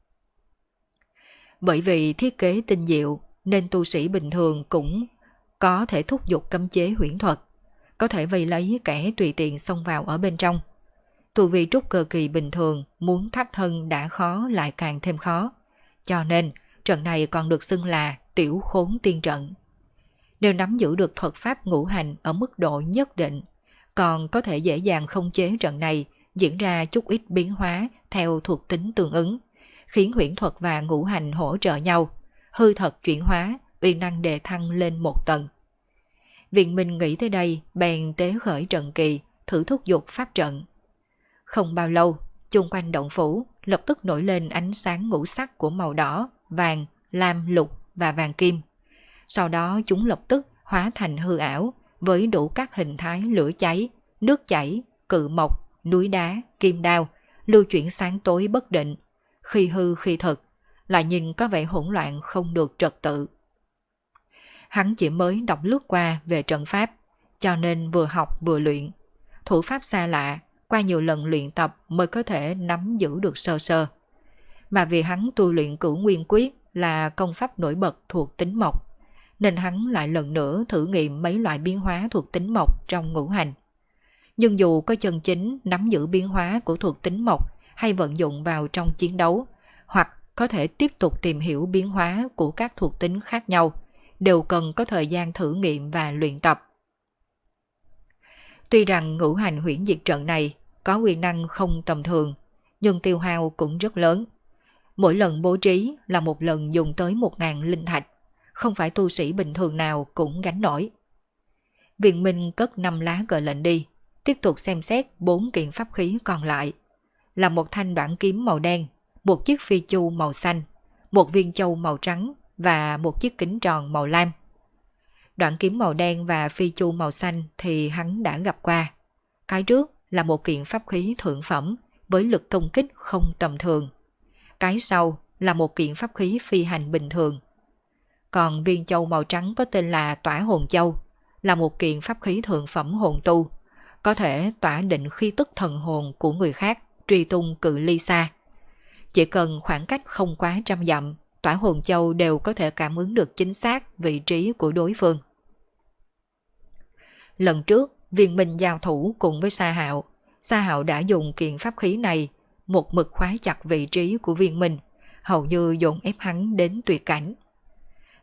Bởi vì thiết kế tinh diệu nên tu sĩ bình thường cũng có thể thúc giục cấm chế huyễn thuật, có thể vây lấy kẻ tùy tiện xông vào ở bên trong. Tu vi trúc cơ kỳ bình thường muốn thoát thân đã khó lại càng thêm khó, cho nên trận này còn được xưng là Tiểu Khốn Tiên Trận. Nếu nắm giữ được thuật pháp ngũ hành ở mức độ nhất định, còn có thể dễ dàng khống chế trận này diễn ra chút ít biến hóa theo thuộc tính tương ứng, khiến huyễn thuật và ngũ hành hỗ trợ nhau, hư thật chuyển hóa, uy năng đề thăng lên một tầng. Viện Minh nghĩ tới đây, bèn tế khởi trận kỳ, thử thúc giục pháp trận. Không bao lâu, chung quanh động phủ lập tức nổi lên ánh sáng ngũ sắc của màu đỏ, vàng, lam, lục và vàng kim. Sau đó chúng lập tức hóa thành hư ảo với đủ các hình thái lửa cháy, nước chảy, cự mộc, núi đá, kim đao, lưu chuyển sáng tối bất định, khi hư khi thực, lại nhìn có vẻ hỗn loạn không được trật tự. Hắn chỉ mới đọc lướt qua về trận pháp, cho nên vừa học vừa luyện. Thủ pháp xa lạ, qua nhiều lần luyện tập mới có thể nắm giữ được sơ sơ. Mà vì hắn tu luyện Cửu Nguyên Quyết là công pháp nổi bật thuộc tính mộc, nên hắn lại lần nữa thử nghiệm mấy loại biến hóa thuộc tính mộc trong ngũ hành. Nhưng dù có chân chính nắm giữ biến hóa của thuộc tính mộc hay vận dụng vào trong chiến đấu, hoặc có thể tiếp tục tìm hiểu biến hóa của các thuộc tính khác nhau, đều cần có thời gian thử nghiệm và luyện tập. Tuy rằng ngũ hành huyễn diệt trận này có uy năng không tầm thường, nhưng tiêu hao cũng rất lớn. Mỗi lần bố trí là một lần dùng tới 1.000 linh thạch, không phải tu sĩ bình thường nào cũng gánh nổi. Viện Minh cất 5 lá cờ lệnh đi, tiếp tục xem xét 4 kiện pháp khí còn lại, là một thanh đoạn kiếm màu đen, một chiếc phi chu màu xanh, một viên châu màu trắng và một chiếc kính tròn màu lam. Đoạn kiếm màu đen và phi chu màu xanh thì hắn đã gặp qua. Cái trước là một kiện pháp khí thượng phẩm với lực công kích không tầm thường. Cái sau là một kiện pháp khí phi hành bình thường. Còn viên châu màu trắng có tên là Tỏa Hồn Châu, là một kiện pháp khí thượng phẩm hồn tu, có thể tỏa định khí tức thần hồn của người khác, truy tung cự ly xa. Chỉ cần khoảng cách không quá 100 dặm, Tỏa Hồn Châu đều có thể cảm ứng được chính xác vị trí của đối phương. Lần trước, Viên Minh giao thủ cùng với Sa Hạo đã dùng kiện pháp khí này một mực khóa chặt vị trí của Viên Minh, hầu như dồn ép hắn đến tuyệt cảnh.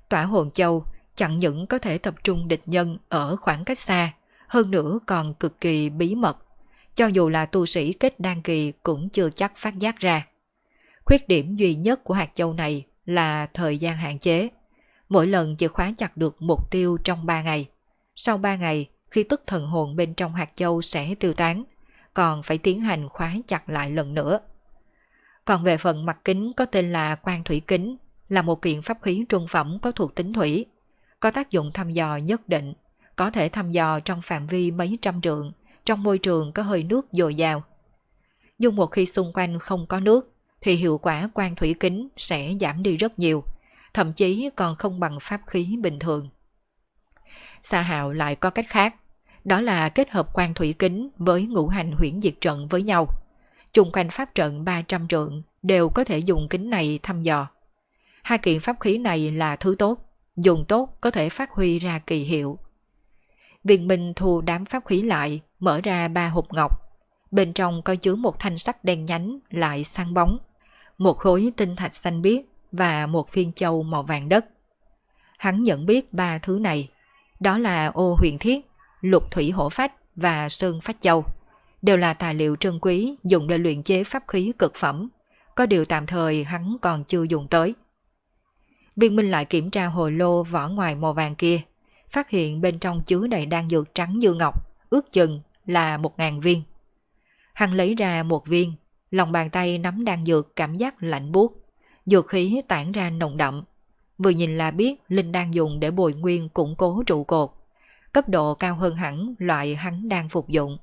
Tỏa hồn châu chẳng những có thể tập trung địch nhân ở khoảng cách xa, hơn nữa còn cực kỳ bí mật. Cho dù là tu sĩ kết đan kỳ cũng chưa chắc phát giác ra. Khuyết điểm duy nhất của hạt châu này là thời gian hạn chế. Mỗi lần chỉ khóa chặt được mục tiêu trong 3 ngày. Sau 3 ngày, khi tức thần hồn bên trong hạt châu sẽ tiêu tán, còn phải tiến hành khóa chặt lại lần nữa. Còn về phần mặt kính có tên là Quan Thủy Kính, là một kiện pháp khí trung phẩm có thuộc tính thủy, có tác dụng thăm dò nhất định, có thể thăm dò trong phạm vi mấy trăm trượng, trong môi trường có hơi nước dồi dào. Nhưng một khi xung quanh không có nước, thì hiệu quả Quan Thủy Kính sẽ giảm đi rất nhiều, thậm chí còn không bằng pháp khí bình thường. Sa Hạo lại có cách khác, đó là kết hợp Quan Thủy Kính với Ngũ Hành Huyễn Diệt Trận với nhau. Chung quanh pháp trận 300 trượng đều có thể dùng kính này thăm dò. Hai kiện pháp khí này là thứ tốt, dùng tốt có thể phát huy ra kỳ hiệu. Viên Minh thu đám pháp khí lại, mở ra 3 hộp ngọc. Bên trong có chứa một thanh sắt đen nhánh lại sáng bóng, một khối tinh thạch xanh biếc và một phiên châu màu vàng đất. Hắn nhận biết 3 thứ này, đó là ô huyền thiết, lục thủy hổ phách và sơn phách châu, đều là tài liệu trân quý dùng để luyện chế pháp khí cực phẩm, có điều tạm thời hắn còn chưa dùng tới. Viên Minh lại kiểm tra hồ lô vỏ ngoài màu vàng kia, phát hiện bên trong chứa đầy đan dược trắng như ngọc, ước chừng là 1000 viên. Hắn lấy ra một viên, lòng bàn tay nắm đan dược cảm giác lạnh buốt, dược khí tản ra nồng đậm. Vừa nhìn là biết linh đan dùng để bồi nguyên củng cố trụ cột, cấp độ cao hơn hẳn loại hắn đang phục dụng.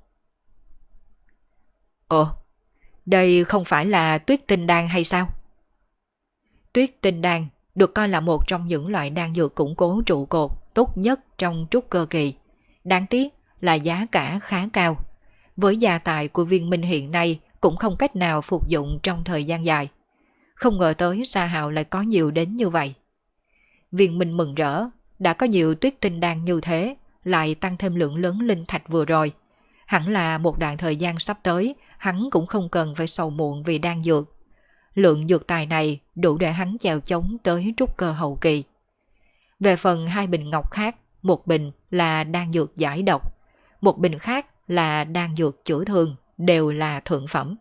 Ồ, đây không phải là Tuyết Tinh Đan hay sao? Tuyết Tinh Đan được coi là một trong những loại đan dược củng cố trụ cột tốt nhất trong trúc cơ kỳ. Đáng tiếc là giá cả khá cao. Với gia tài của Viên Minh hiện nay cũng không cách nào phục dụng trong thời gian dài. Không ngờ tới Sa Hạo lại có nhiều đến như vậy. Viên Minh mừng rỡ, đã có nhiều Tuyết Tinh Đan như thế, lại tăng thêm lượng lớn linh thạch vừa rồi. Hẳn là một đoạn thời gian sắp tới, hắn cũng không cần phải sầu muộn vì đan dược. Lượng dược tài này đủ để hắn chèo chống tới trúc cơ hậu kỳ. Về phần 2 bình ngọc khác, một bình là đan dược giải độc, một bình khác là đan dược chữa thương, đều là thượng phẩm.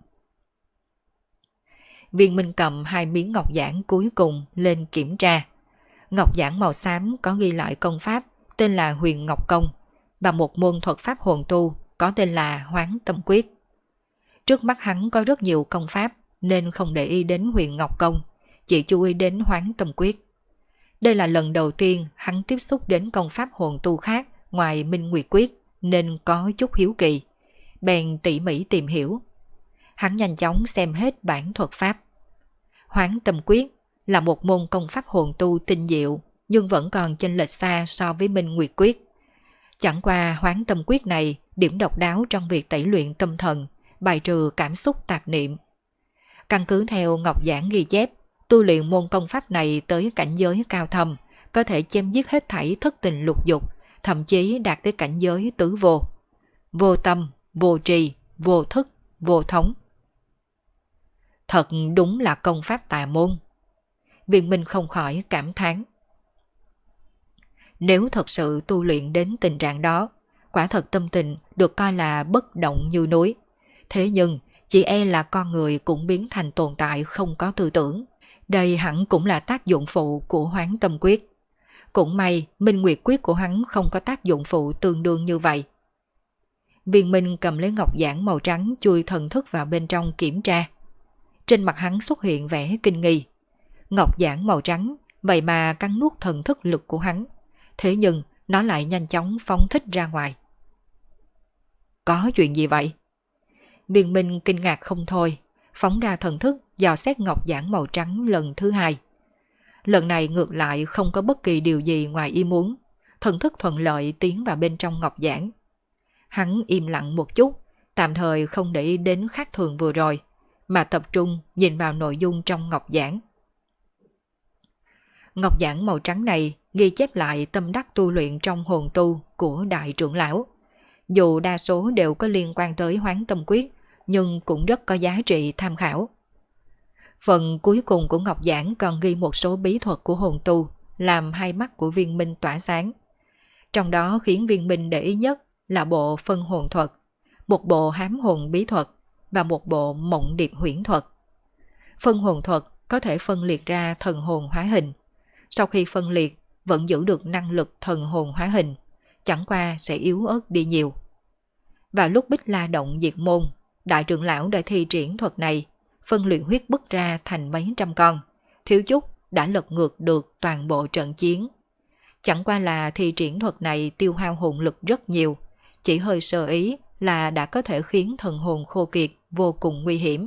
Viên Minh cầm 2 miếng ngọc giản cuối cùng lên kiểm tra. Ngọc giản màu xám có ghi lại công pháp tên là Huyền Ngọc Công và một môn thuật pháp hồn tu có tên là Hoán Tâm Quyết. Trước mắt hắn có rất nhiều công pháp nên không để ý đến Huyền Ngọc Công, chỉ chú ý đến Hoán Tâm Quyết. Đây là lần đầu tiên hắn tiếp xúc đến công pháp hồn tu khác ngoài Minh Nguyệt Quyết nên có chút hiếu kỳ, bèn tỉ mỉ tìm hiểu. Hắn nhanh chóng xem hết bản thuật pháp. Hoán Tâm Quyết là một môn công pháp hồn tu tinh diệu nhưng vẫn còn chênh lệch xa so với Minh Nguyệt Quyết. Chẳng qua Hoán Tâm Quyết này điểm độc đáo trong việc tẩy luyện tâm thần, bài trừ cảm xúc tạp niệm. Căn cứ theo ngọc giản ghi chép, tu luyện môn công pháp này tới cảnh giới cao thâm, có thể chém giết hết thảy thất tình lục dục, thậm chí đạt tới cảnh giới tứ vô. Vô tâm, vô trì, vô thức, vô thống. Thật đúng là công pháp tà môn. Viên Minh không khỏi cảm thán. Nếu thật sự tu luyện đến tình trạng đó, quả thật tâm tình được coi là bất động như núi. Thế nhưng, chỉ e là con người cũng biến thành tồn tại không có tư tưởng. Đây hẳn cũng là tác dụng phụ của Hoán Tâm Quyết. Cũng may, Minh Nguyệt Quyết của hắn không có tác dụng phụ tương đương như vậy. Viên Minh cầm lấy ngọc giản màu trắng chui thần thức vào bên trong kiểm tra. Trên mặt hắn xuất hiện vẻ kinh nghi. Ngọc giản màu trắng, vậy mà cắn nuốt thần thức lực của hắn. Thế nhưng, nó lại nhanh chóng phóng thích ra ngoài. Có chuyện gì vậy? Viên Minh kinh ngạc không thôi, phóng ra thần thức dò xét ngọc giản màu trắng lần thứ 2. Lần này ngược lại không có bất kỳ điều gì ngoài ý muốn, thần thức thuận lợi tiến vào bên trong ngọc giản. Hắn im lặng một chút, tạm thời không để ý đến khác thường vừa rồi, mà tập trung nhìn vào nội dung trong ngọc giản. Ngọc giản màu trắng này ghi chép lại tâm đắc tu luyện trong hồn tu của đại trưởng lão. Dù đa số đều có liên quan tới Hoán Tâm Quyết, nhưng cũng rất có giá trị tham khảo. Phần cuối cùng của ngọc giản còn ghi một số bí thuật của hồn tu, làm hai mắt của Viên Minh tỏa sáng. Trong đó khiến Viên Minh để ý nhất là bộ phân hồn thuật, một bộ hám hồn bí thuật và một bộ mộng điệp huyễn thuật. Phân hồn thuật có thể phân liệt ra thần hồn hóa hình. Sau khi phân liệt vẫn giữ được năng lực thần hồn hóa hình, chẳng qua sẽ yếu ớt đi nhiều. Vào lúc Bích La động diệt môn, đại trưởng lão đã thi triển thuật này, phân luyện huyết bức ra thành mấy trăm con, thiếu chút đã lật ngược được toàn bộ trận chiến. Chẳng qua là thi triển thuật này tiêu hao hồn lực rất nhiều, chỉ hơi sơ ý là đã có thể khiến thần hồn khô kiệt, vô cùng nguy hiểm.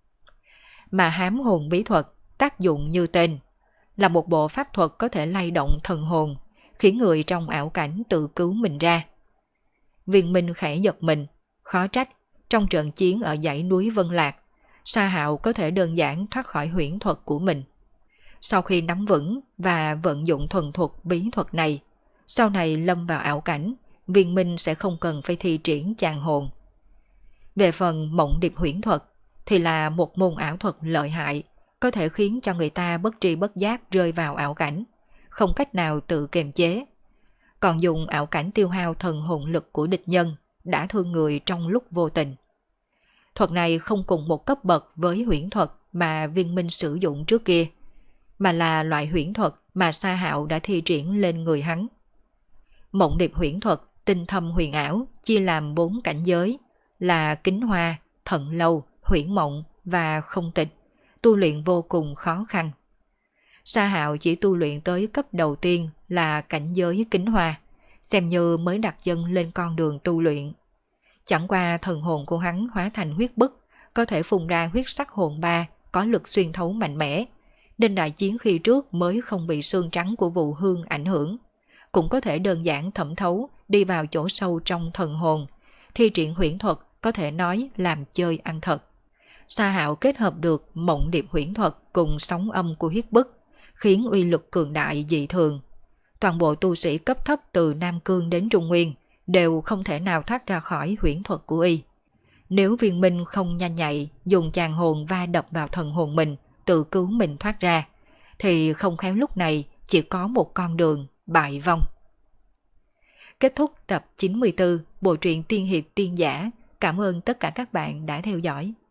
Mà hám hồn bí thuật tác dụng như tên, là một bộ pháp thuật có thể lay động thần hồn, khiến người trong ảo cảnh tự cứu mình ra. Viên Minh khẽ giật mình, khó trách trong trận chiến ở dãy núi Vân Lạc, Sa Hạo có thể đơn giản thoát khỏi huyễn thuật của mình. Sau khi nắm vững và vận dụng thuần thuật bí thuật này, sau này lâm vào ảo cảnh, Viên Minh sẽ không cần phải thi triển chàng hồn. Về phần mộng điệp huyễn thuật thì là một môn ảo thuật lợi hại, có thể khiến cho người ta bất tri bất giác rơi vào ảo cảnh, không cách nào tự kiềm chế. Còn dùng ảo cảnh tiêu hao thần hồn lực của địch nhân, đã thương người trong lúc vô tình. Thuật này không cùng một cấp bậc với huyễn thuật mà Viên Minh sử dụng trước kia, mà là loại huyễn thuật mà Sa Hạo đã thi triển lên người hắn. Mộng điệp huyễn thuật tinh thâm huyền ảo chia làm 4 cảnh giới là kính hoa, thận lâu, huyễn mộng và không tịch, tu luyện vô cùng khó khăn. Sa Hạo chỉ tu luyện tới cấp đầu tiên là cảnh giới kính hoa, xem như mới đặt chân lên con đường tu luyện. Chẳng qua thần hồn của hắn hóa thành huyết bức, có thể phun ra huyết sắc hồn ba, có lực xuyên thấu mạnh mẽ, nên đại chiến khi trước mới không bị xương trắng của Vụ Hương ảnh hưởng. Cũng có thể đơn giản thẩm thấu đi vào chỗ sâu trong thần hồn, thi triển huyễn thuật có thể nói làm chơi ăn thật. Sa Hạo kết hợp được mộng điệp huyễn thuật cùng sóng âm của huyết bức, khiến uy lực cường đại dị thường. Toàn bộ tu sĩ cấp thấp từ Nam Cương đến Trung Nguyên đều không thể nào thoát ra khỏi huyễn thuật của y. Nếu Viên Minh không nhanh nhạy dùng chàng hồn va đập vào thần hồn mình, tự cứu mình thoát ra, thì không khéo lúc này chỉ có một con đường bại vong. Kết thúc tập 94 bộ truyện tiên hiệp tiên giả. Cảm ơn tất cả các bạn đã theo dõi.